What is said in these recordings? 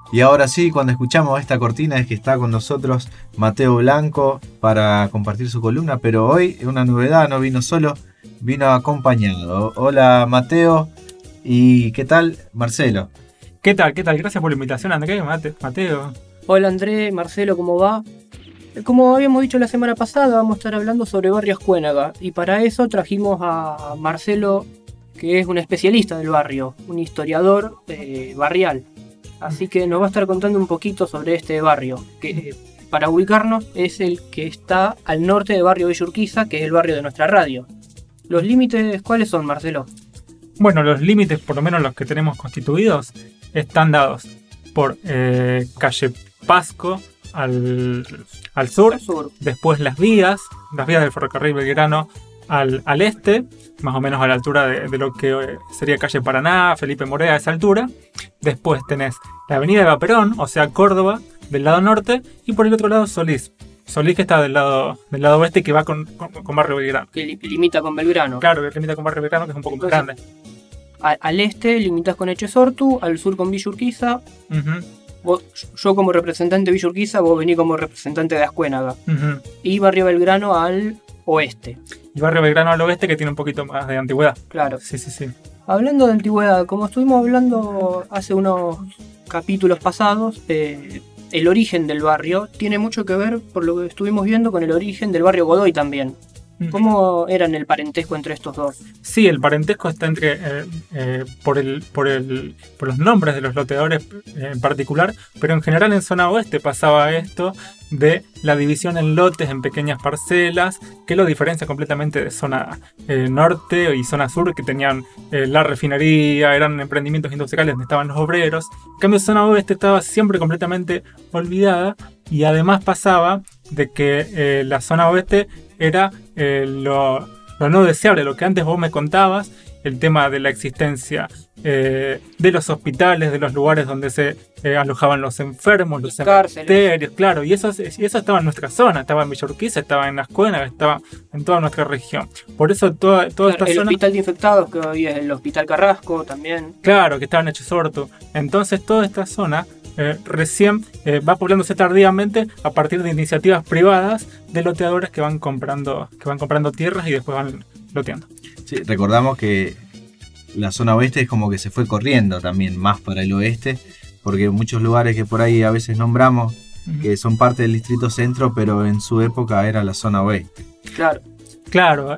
Y ahora sí, cuando escuchamos esta cortina es que está con nosotros Mateo Blanco para compartir su columna, pero hoy es una novedad, no vino solo, vino acompañado. Hola Mateo, ¿y qué tal Marcelo? ¿Qué tal? ¿Qué tal? Gracias por la invitación, Andrés, Mateo. Hola André, Marcelo, ¿cómo va? Como habíamos dicho la semana pasada, vamos a estar hablando sobre Barrio Ascuénaga y para eso trajimos a Marcelo, que es un especialista del barrio, un historiador barrial. Así que nos va a estar contando un poquito sobre este barrio, que para ubicarnos es el que está al norte de Barrio Villa Urquiza, que es el barrio de nuestra radio. ¿Los límites cuáles son, Marcelo? Bueno, los límites, por lo menos los que tenemos constituidos, están dados por calle Pasco al sur, después las vías del ferrocarril Belgrano al este, más o menos a la altura de lo que sería calle Paraná, Felipe Morea, a esa altura. Después tenés la avenida Eva Perón, o sea Córdoba, del lado norte, y por el otro lado Solís. Solís que está del lado oeste, que va con Barrio Belgrano. Que limita con Belgrano. Claro, que limita con Barrio Belgrano, que es un poco más grande. Al este limitas con Echesortu, al sur con Villa Urquiza. Yo como representante de Villa Urquiza, vos venís como representante de Ascuénaga. Y Barrio Belgrano al oeste. Y Barrio Belgrano al oeste, que tiene un poquito más de antigüedad. Claro. Sí. Hablando de antigüedad, como estuvimos hablando hace unos capítulos pasados, el origen del barrio tiene mucho que ver, por lo que estuvimos viendo, con el origen del barrio Godoy también. ¿Cómo eran el parentesco entre estos dos? Sí, el parentesco está entre por los nombres de los loteadores en particular, pero en general en zona oeste pasaba esto de la división en lotes, en pequeñas parcelas, que lo diferencia completamente de zona norte y zona sur, que tenían la refinería, eran emprendimientos industriales donde estaban los obreros. En cambio, zona oeste estaba siempre completamente olvidada, y además pasaba de que la zona oeste era lo no deseable, lo que antes vos me contabas, el tema de la existencia de los hospitales, de los lugares donde se alojaban los enfermos, los cementerios, claro, y eso estaba en nuestra zona, estaba en Villa Urquiza, estaba en Ascuénaga, estaba en toda nuestra región. Por eso toda esta zona... El hospital de infectados, que hoy es el Hospital Carrasco también. Claro, que estaba en Echesortu. Entonces toda esta zona recién va poblándose tardíamente a partir de iniciativas privadas de loteadores que van comprando tierras y después van loteando. Sí, recordamos que la zona oeste es como que se fue corriendo también más para el oeste, porque muchos lugares que por ahí a veces nombramos que son parte del distrito centro, pero en su época era la zona oeste. Claro.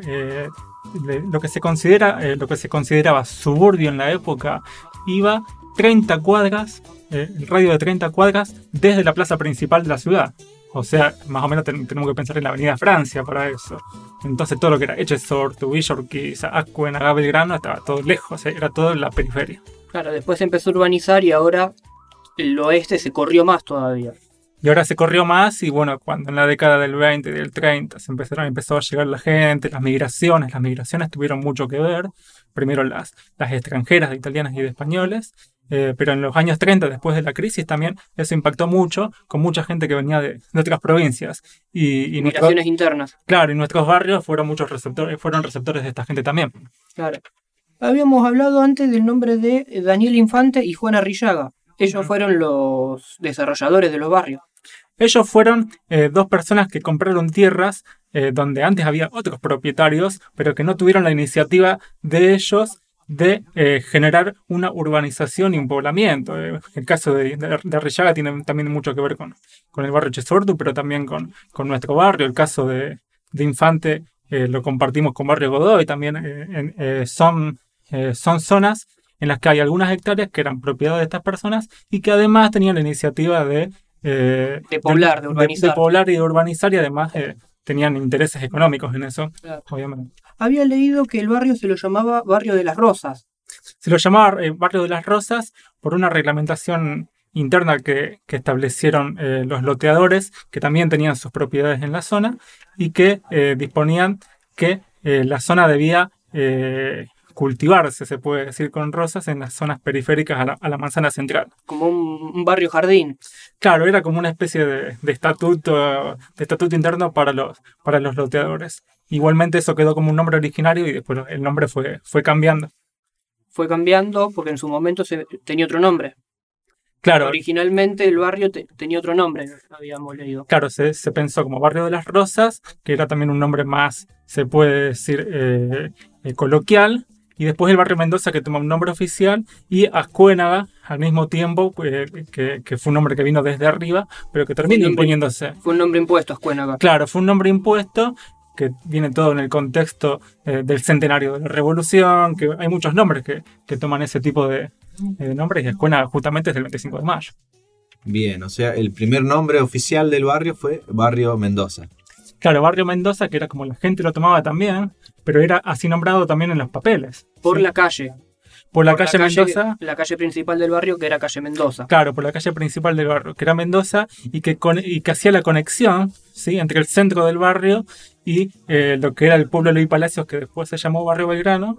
Lo que se consideraba suburbio en la época iba 30 cuadras, el radio de 30 cuadras desde la plaza principal de la ciudad. O sea, más o menos tenemos que pensar en la avenida Francia para eso. Entonces todo lo que era Echesortu, Villa Urquiza, Ascuénaga, Belgrano estaba todo lejos, era todo en la periferia. Claro, después se empezó a urbanizar y ahora el oeste se corrió más todavía. Y ahora se corrió más, y bueno, cuando en la década del 20 y del 30 empezó a llegar la gente, las migraciones tuvieron mucho que ver. Primero las extranjeras, de italianas y de españoles. Pero en los años 30, después de la crisis, también eso impactó mucho, con mucha gente que venía de otras provincias. Y migraciones internas. Claro, y nuestros barrios fueron receptores de esta gente también. Claro. Habíamos hablado antes del nombre de Daniel Infante y Juan Arrillaga. Ellos fueron los desarrolladores de los barrios. Ellos fueron dos personas que compraron tierras donde antes había otros propietarios, pero que no tuvieron la iniciativa de ellos de generar una urbanización y un poblamiento. El caso de Arrillaga tiene también mucho que ver con el barrio Echesortu, pero también con nuestro barrio. El caso de Infante lo compartimos con Barrio Godoy. También son zonas en las que hay algunas hectáreas que eran propiedad de estas personas y que además tenían la iniciativa de poblar, de urbanizar. De poblar y de urbanizar, y además tenían intereses económicos en eso, claro. Obviamente. Había leído que el barrio se lo llamaba Barrio de las Rosas. Se lo llamaba Barrio de las Rosas por una reglamentación interna que establecieron los loteadores, que también tenían sus propiedades en la zona y que disponían que la zona debía cultivarse, se puede decir, con rosas en las zonas periféricas a la manzana central. Como un barrio jardín. Claro, era como una especie de estatuto interno para los loteadores. Igualmente eso quedó como un nombre originario y después el nombre fue cambiando. Fue cambiando porque en su momento tenía otro nombre. Claro, Originalmente el barrio tenía otro nombre, habíamos leído. claro, se pensó como Barrio de las Rosas, que era también un nombre más, se puede decir, coloquial. Y después el barrio Mendoza, que toma un nombre oficial, y Ascuénaga, al mismo tiempo, que fue un nombre que vino desde arriba, pero que termina imponiéndose. Fue un nombre impuesto, Ascuénaga. Claro, fue un nombre impuesto, que viene todo en el contexto del centenario de la Revolución, que hay muchos nombres que toman ese tipo de nombres, y Ascuénaga justamente es del 25 de mayo. Bien, o sea, el primer nombre oficial del barrio fue Barrio Mendoza. Claro, Barrio Mendoza, que era como la gente lo tomaba también, pero era así nombrado también en los papeles. Por ¿sí? la calle. Por la calle Mendoza. La calle principal del barrio, que era calle Mendoza. Claro, por la calle principal del barrio, que era Mendoza, y que hacía la conexión, ¿sí?, entre el centro del barrio y lo que era el pueblo Luis Palacios, que después se llamó Barrio Belgrano,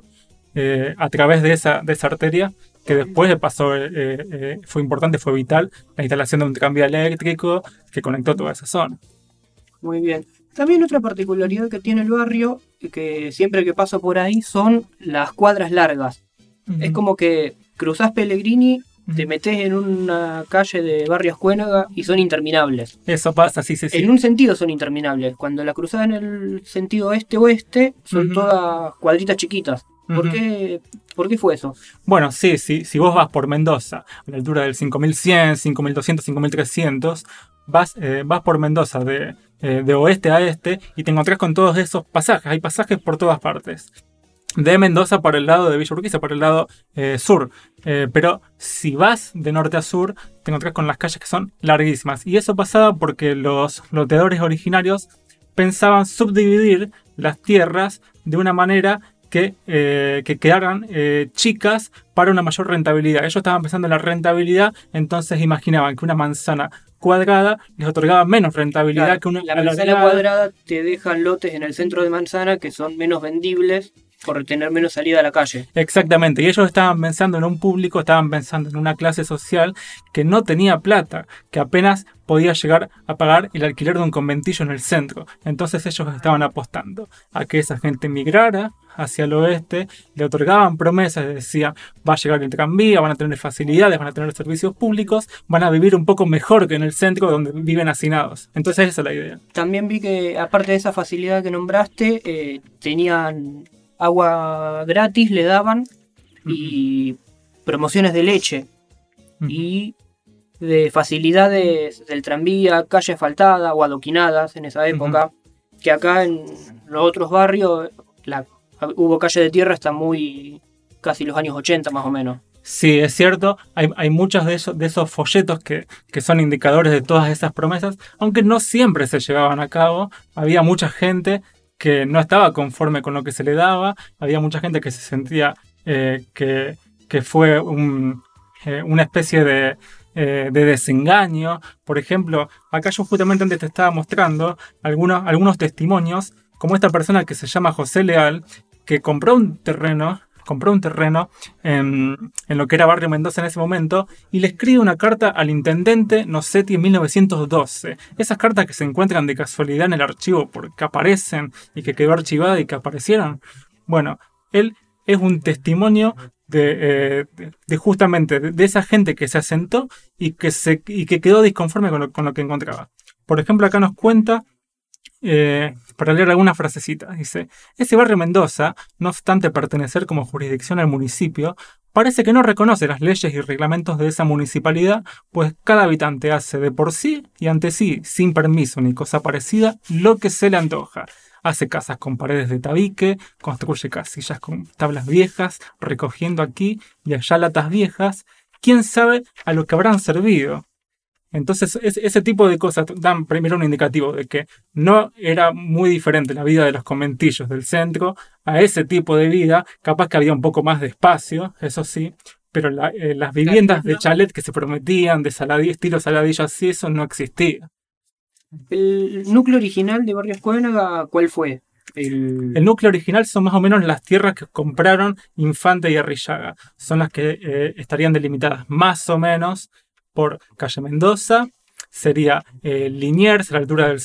a través de esa arteria, que después pasó, fue importante, fue vital, la instalación de un tranvía eléctrico que conectó toda esa zona. Muy bien. También otra particularidad que tiene el barrio, que siempre que paso por ahí, son las cuadras largas. Es como que cruzás Pellegrini, te metés en una calle de Barrio Ascuénaga y son interminables. Eso pasa, sí. En un sentido son interminables. Cuando la cruzás en el sentido este-oeste, son todas cuadritas chiquitas. ¿Por qué fue eso? Bueno, sí, si vos vas por Mendoza, a la altura del 5100, 5200, 5300, vas por Mendoza de oeste a este y te encontrás con todos esos pasajes. Hay pasajes por todas partes. De Mendoza para el lado de Villa Urquiza, para el lado sur. Pero si vas de norte a sur, te encontrás con las calles que son larguísimas. Y eso pasaba porque los loteadores originarios pensaban subdividir las tierras de una manera que quedaran chicas para una mayor rentabilidad. Ellos estaban pensando en la rentabilidad, entonces imaginaban que una manzana cuadrada les otorgaba menos rentabilidad, Claro, que una la manzana cuadrada te dejan lotes en el centro de manzana que son menos vendibles por tener menos salida a la calle. Exactamente, y ellos estaban pensando en un público, estaban pensando en una clase social que no tenía plata, que apenas podía llegar a pagar el alquiler de un conventillo en el centro. Entonces ellos estaban apostando a que esa gente migrara hacia el oeste, le otorgaban promesas, les decían, va a llegar el tranvía, van a tener facilidades, van a tener servicios públicos, van a vivir un poco mejor que en el centro donde viven hacinados. Entonces esa es la idea. También vi que, aparte de esa facilidad que nombraste, tenían agua gratis, le daban, y promociones de leche, y de facilidades del tranvía, calle asfaltada o adoquinadas en esa época, que acá en los otros barrios hubo calle de tierra hasta casi los años 80 más o menos. Sí, es cierto, hay muchos de esos folletos que son indicadores de todas esas promesas, aunque no siempre se llevaban a cabo. Había mucha gente que no estaba conforme con lo que se le daba, había mucha gente que se sentía que fue una especie de desengaño. Por ejemplo, acá yo justamente antes te estaba mostrando algunos testimonios, como esta persona que se llama José Leal, que compró un terreno en lo que era Barrio Mendoza en ese momento, y le escribe una carta al intendente Nocetti en 1912. Esas cartas que se encuentran de casualidad en el archivo porque aparecen y que quedó archivada y que aparecieron. Bueno, él es un testimonio de justamente de esa gente que se asentó y que quedó disconforme con lo que encontraba. Por ejemplo, acá nos cuenta, para leer algunas frasecitas, dice: ese barrio Mendoza, no obstante pertenecer como jurisdicción al municipio, parece que no reconoce las leyes y reglamentos de esa municipalidad, pues cada habitante hace de por sí y ante sí, sin permiso ni cosa parecida, lo que se le antoja. Hace casas con paredes de tabique, construye casillas con tablas viejas, recogiendo aquí y allá latas viejas. ¿Quién sabe a lo que habrán servido? Entonces, ese tipo de cosas dan primero un indicativo de que no era muy diferente la vida de los conventillos del centro a ese tipo de vida. Capaz que había un poco más de espacio, eso sí, pero las viviendas de chalet que se prometían, de estilo Saladillo así, eso no existía. ¿El núcleo original de Barrio Ascuénaga cuál fue? El núcleo original son más o menos las tierras que compraron Infante y Arrillaga. Son las que estarían delimitadas más o menos por calle Mendoza. Sería Liniers a la altura del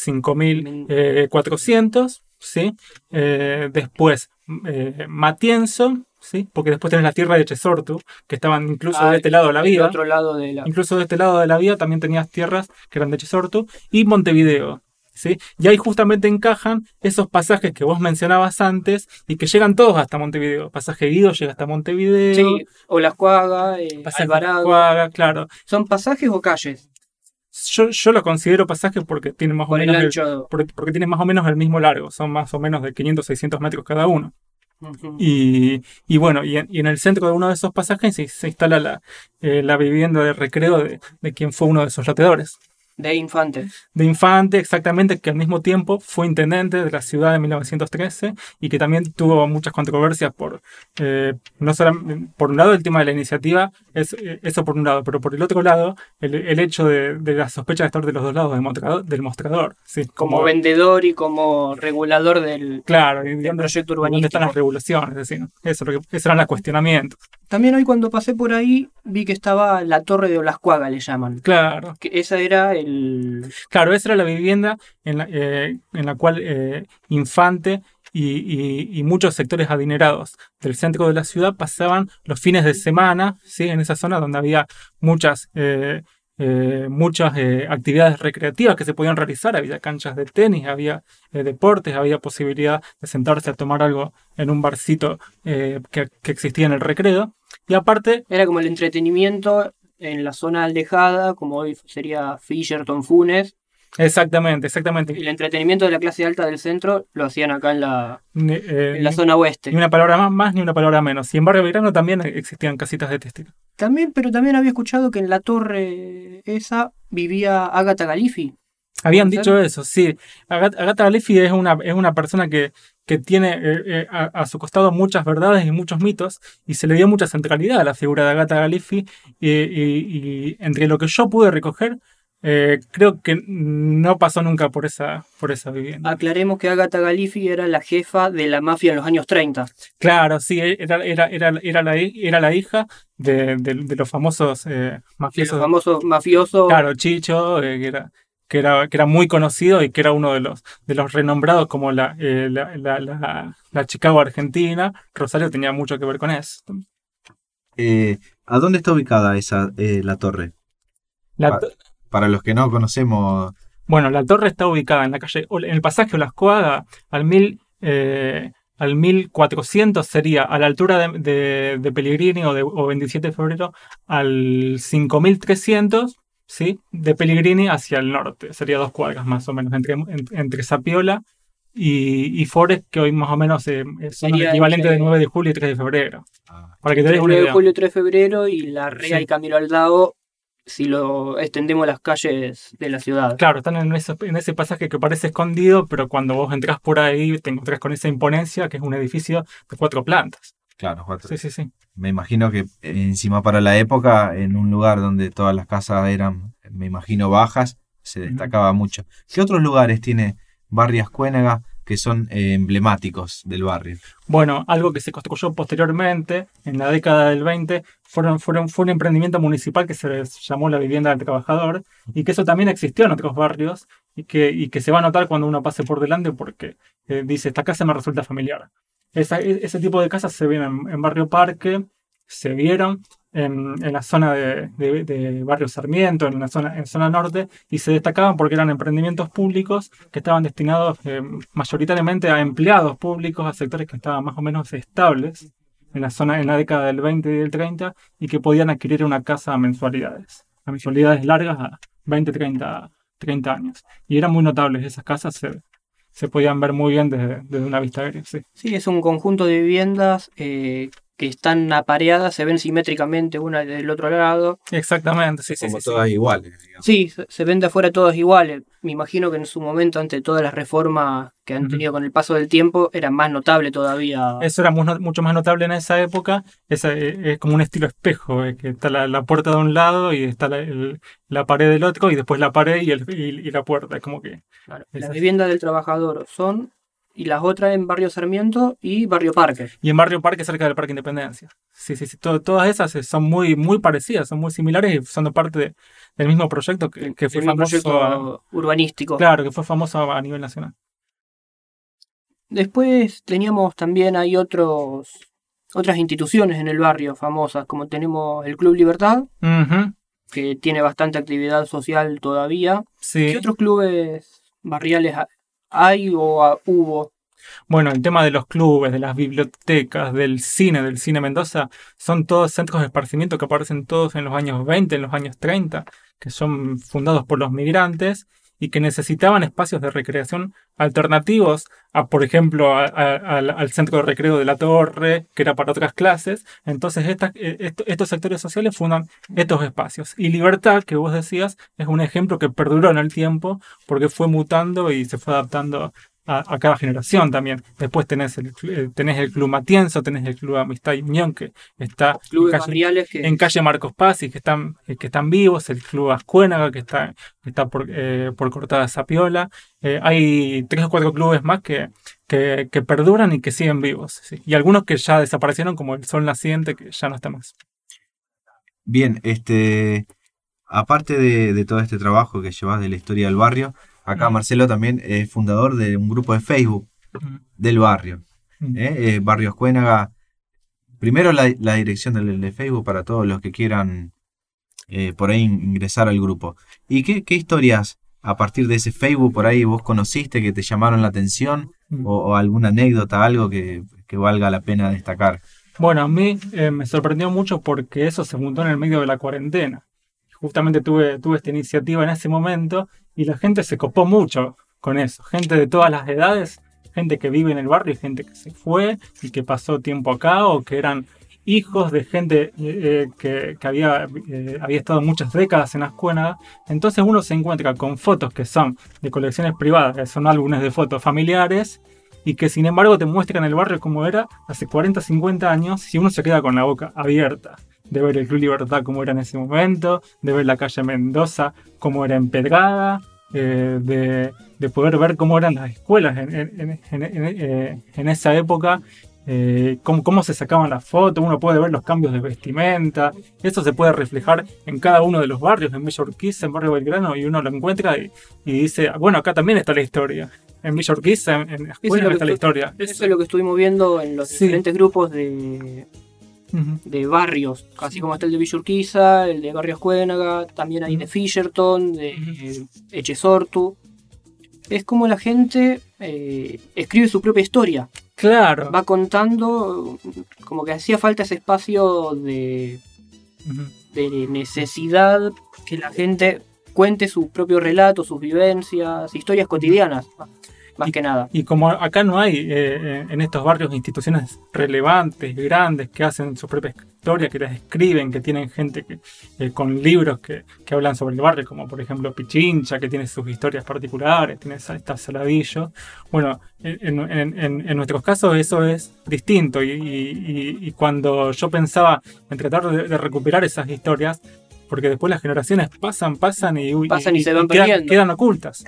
5400, ¿sí? Después Matienzo, ¿sí? Porque después tenés la tierra de Chesortu, que estaban incluso de este lado de la del vía. otro lado de la... Incluso de este lado de la vía también tenías tierras que eran de Chesortu y Montevideo, ¿sí? Y ahí justamente encajan esos pasajes que vos mencionabas antes y que llegan todos hasta Montevideo. Pasaje Guido llega hasta Montevideo. Sí, Olascuaga, Pasaje Alvarado. Cuaga, claro. ¿Son pasajes o calles? Yo lo considero pasajes porque tiene más o Por el menos ancho. porque tiene más o menos el mismo largo. Son más o menos de 500-600 metros cada uno. Ujú. Y bueno, y en el centro de uno de esos pasajes se instala la vivienda de recreo de quien fue uno de esos loteadores. De Infante. De Infante, exactamente, que al mismo tiempo fue intendente de la ciudad de 1913 y que también tuvo muchas controversias no solo por un lado el tema de la iniciativa, eso por un lado, pero por el otro lado el hecho de la sospecha de estar de los dos lados del mostrador. ¿Sí? Como vendedor y como regulador del Claro, proyecto ¿dónde urbanístico. están las regulaciones? Es decir, esos eran los cuestionamientos. También hoy cuando pasé por ahí vi que estaba la Torre de Olascuaga, le llaman. Claro. Que esa era Claro, esa era la vivienda en la cual Infante y muchos sectores adinerados del centro de la ciudad pasaban los fines de semana, ¿sí? En esa zona donde había muchas actividades recreativas que se podían realizar. Había canchas de tenis, había deportes, había posibilidad de sentarse a tomar algo en un barcito que existía en el recreo. Y aparte, era como el entretenimiento en la zona alejada, como hoy sería Fisherton, Funes. exactamente. El entretenimiento de la clase alta del centro lo hacían acá en la zona oeste. Ni una palabra más ni una palabra menos. Y en Barrio Belgrano también existían casitas de textil. Pero también había escuchado que en la torre esa vivía Agatha Galifi. Habían dicho eso, sí. Agatha Galifi es una persona que tiene a su costado muchas verdades y muchos mitos, y se le dio mucha centralidad a la figura de Agatha Galifi, y entre lo que yo pude recoger, creo que no pasó nunca por esa vivienda. Aclaremos que Agatha Galifi era la jefa de la mafia en los años 30. Claro, sí, era la hija de los famosos mafiosos. Los famosos mafiosos. Claro, Chicho, que era muy conocido y que era uno de los renombrados como la Chicago Argentina. Rosario tenía mucho que ver con eso. ¿A dónde está ubicada la torre? Para los que no conocemos. Bueno, la torre está ubicada en la calle, en el pasaje Olascuaga, al 1400 sería a la altura de Pellegrini o 27 de febrero, al 5300. ¿Sí? De Pellegrini hacia el norte. Sería 2 cuadras más o menos entre Zapiola y Forest, que hoy más o menos son el equivalente de 9 de julio y 3 de febrero. Para que te des una 9 idea. de julio y 3 de febrero y la Rea Sí. y Camilo Aldao, si lo extendemos a las calles de la ciudad. Claro, están en ese pasaje que parece escondido, pero cuando vos entras por ahí te encontrás con esa imponencia que es un edificio de 4 plantas. Claro, 4. Sí. Me imagino que encima para la época, en un lugar donde todas las casas eran, me imagino, bajas, se destacaba mucho. ¿Qué otros lugares tiene Barrio Ascuénaga que son emblemáticos del barrio? Bueno, algo que se construyó posteriormente, en la década del 20, fue un emprendimiento municipal que se llamó la Vivienda del Trabajador, y que eso también existió en otros barrios, y que se va a notar cuando uno pase por delante porque dice, esta casa me resulta familiar. Ese tipo de casas se vieron en Barrio Parque, se vieron en la zona de Barrio Sarmiento, en zona norte, y se destacaban porque eran emprendimientos públicos que estaban destinados mayoritariamente a empleados públicos, a sectores que estaban más o menos estables en la década del 20 y del 30, y que podían adquirir una casa a mensualidades largas, a 20, 30 años. Y eran muy notables esas casas, se podían ver muy bien desde una vista aérea. Sí. Sí, es un conjunto de viviendas que están apareadas, se ven simétricamente una del otro lado. Exactamente, sí. Como todas iguales, digamos. Sí, se ven de afuera todas iguales. Me imagino que en su momento, ante todas las reformas que han tenido con el paso del tiempo, era más notable todavía. Eso era mucho más notable en esa época. Es como un estilo espejo, que está la puerta de un lado y está la pared del otro, y después la pared y la puerta. Es como que... Claro, las viviendas del trabajador son, y las otras en Barrio Sarmiento y Barrio Parque. Y en Barrio Parque, cerca del Parque Independencia. Sí. Todas esas son muy, muy parecidas, son muy similares y son parte del mismo proyecto que fue famoso. Proyecto urbanístico. Claro, que fue famoso a nivel nacional. Después teníamos también hay otros otras instituciones en el barrio famosas, como tenemos el Club Libertad, Ujú, que tiene bastante actividad social todavía. sí. ¿Qué otros clubes barriales hay o hubo? Bueno, el tema de los clubes, de las bibliotecas, del cine Mendoza, son todos centros de esparcimiento que aparecen todos en los años 20, en los años 30, que son fundados por los migrantes y que necesitaban espacios de recreación alternativos a, por ejemplo, al centro de recreo de la Torre, que era para otras clases. Entonces, estos sectores sociales fundan estos espacios. Y Libertad, que vos decías, es un ejemplo que perduró en el tiempo porque fue mutando y se fue adaptando a cada generación también. Después tenés el Club Matienzo, tenés el Club Amistad y Unión, que está Clubes en calle, barriales que... en calle Marcos Paz y que están vivos, el Club Ascuénaga, que está por Cortada Zapiola. Hay 3 o 4 clubes más que perduran y que siguen vivos, ¿sí? Y algunos que ya desaparecieron, como el Sol Naciente, que ya no está más. Bien, aparte de todo este trabajo que llevas de la historia del barrio, acá Marcelo también es fundador de un grupo de Facebook del barrio. Barrio Ascuénaga. Primero la dirección de Facebook para todos los que quieran por ahí ingresar al grupo. ¿Y qué historias a partir de ese Facebook por ahí vos conociste que te llamaron la atención? O alguna anécdota, algo que valga la pena destacar. Bueno, a mí me sorprendió mucho porque eso se montó en el medio de la cuarentena. Justamente tuve esta iniciativa en ese momento y la gente se copó mucho con eso. Gente de todas las edades, gente que vive en el barrio y gente que se fue y que pasó tiempo acá o que eran hijos de gente que había estado muchas décadas en Ascuénaga. Entonces uno se encuentra con fotos que son de colecciones privadas, que son álbumes de fotos familiares y que sin embargo te muestran el barrio como era hace 40, 50 años y uno se queda con la boca abierta de ver el Club Libertad como era en ese momento, de ver la calle Mendoza como era empedrada, de poder ver cómo eran las escuelas en esa época, cómo se sacaban las fotos. Uno puede ver los cambios de vestimenta. Eso se puede reflejar en cada uno de los barrios, en Villa Urquiza, en Barrio Belgrano, y uno lo encuentra y dice, bueno, acá también está la historia. En Villa Urquiza, en Ascuénaga está la historia. Eso es lo que estuvimos viendo en los diferentes grupos de barrios, así como está el de Villa Urquiza, el de Barrio Ascuénaga, también hay de Fisherton, de Echesortu. Es como la gente escribe su propia historia. Claro. Va contando, como que hacía falta ese espacio de necesidad, que la gente cuente su propio relato, sus vivencias, historias cotidianas. Más que nada. Y como acá no hay en estos barrios instituciones relevantes, grandes, que hacen su propia historia, que las escriben, que tienen gente con libros que hablan sobre el barrio, como por ejemplo Pichincha, que tiene sus historias particulares, tiene esta Saladillo. Bueno, en nuestros casos eso es distinto y cuando yo pensaba en tratar de recuperar esas historias, porque después las generaciones pasan y se van perdiendo. Quedan ocultas.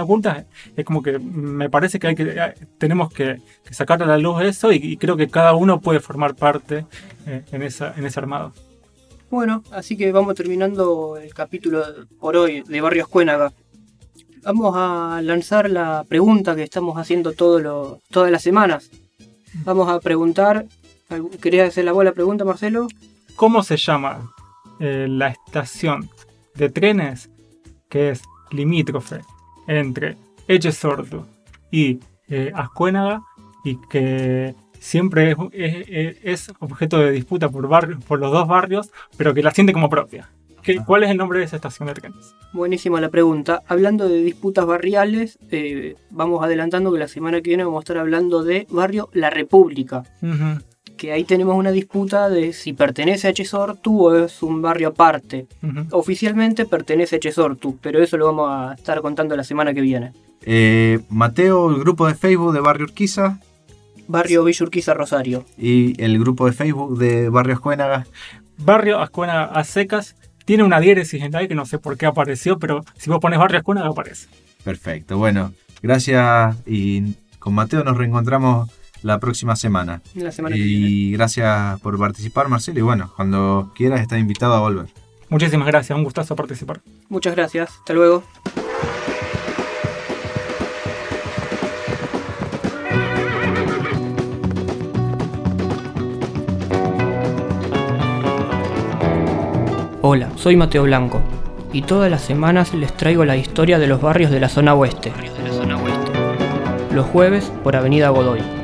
Es como que me parece que tenemos que sacar a la luz eso y creo que cada uno puede formar parte en ese armado. Bueno, así que vamos terminando el capítulo por hoy de Barrio Ascuénaga. Vamos a lanzar la pregunta que estamos haciendo todas las semanas. Vamos a preguntar, ¿querías hacer la pregunta, Marcelo? ¿Cómo se llama la estación de trenes que es limítrofe entre Echesortu y Ascuénaga y que siempre es objeto de disputa por los dos barrios, pero que la siente como propia? ¿Cuál es el nombre de esa estación de trenes? Buenísima la pregunta. Hablando de disputas barriales, vamos adelantando que la semana que viene vamos a estar hablando de Barrio La República. Que ahí tenemos una disputa de si pertenece a Echesortu o es un barrio aparte. Oficialmente pertenece a Echesortu, pero eso lo vamos a estar contando la semana que viene. Mateo, el grupo de Facebook de Barrio Urquiza. Barrio Villa Urquiza Rosario. Y el grupo de Facebook de Barrio Ascuénaga. Barrio Ascuénaga a secas. Tiene una diéresis en la que no sé por qué apareció, pero si vos pones Barrio Ascuénaga aparece. Perfecto, bueno, gracias y con Mateo nos reencontramos la próxima semana. Y gracias por participar, Marcelo, y bueno, cuando quieras estás invitado a volver. Muchísimas gracias, un gustazo participar. Muchas gracias, hasta luego. Hola, soy Mateo Blanco y todas las semanas les traigo la historia de los barrios de la zona oeste. Los jueves por Avenida Godoy.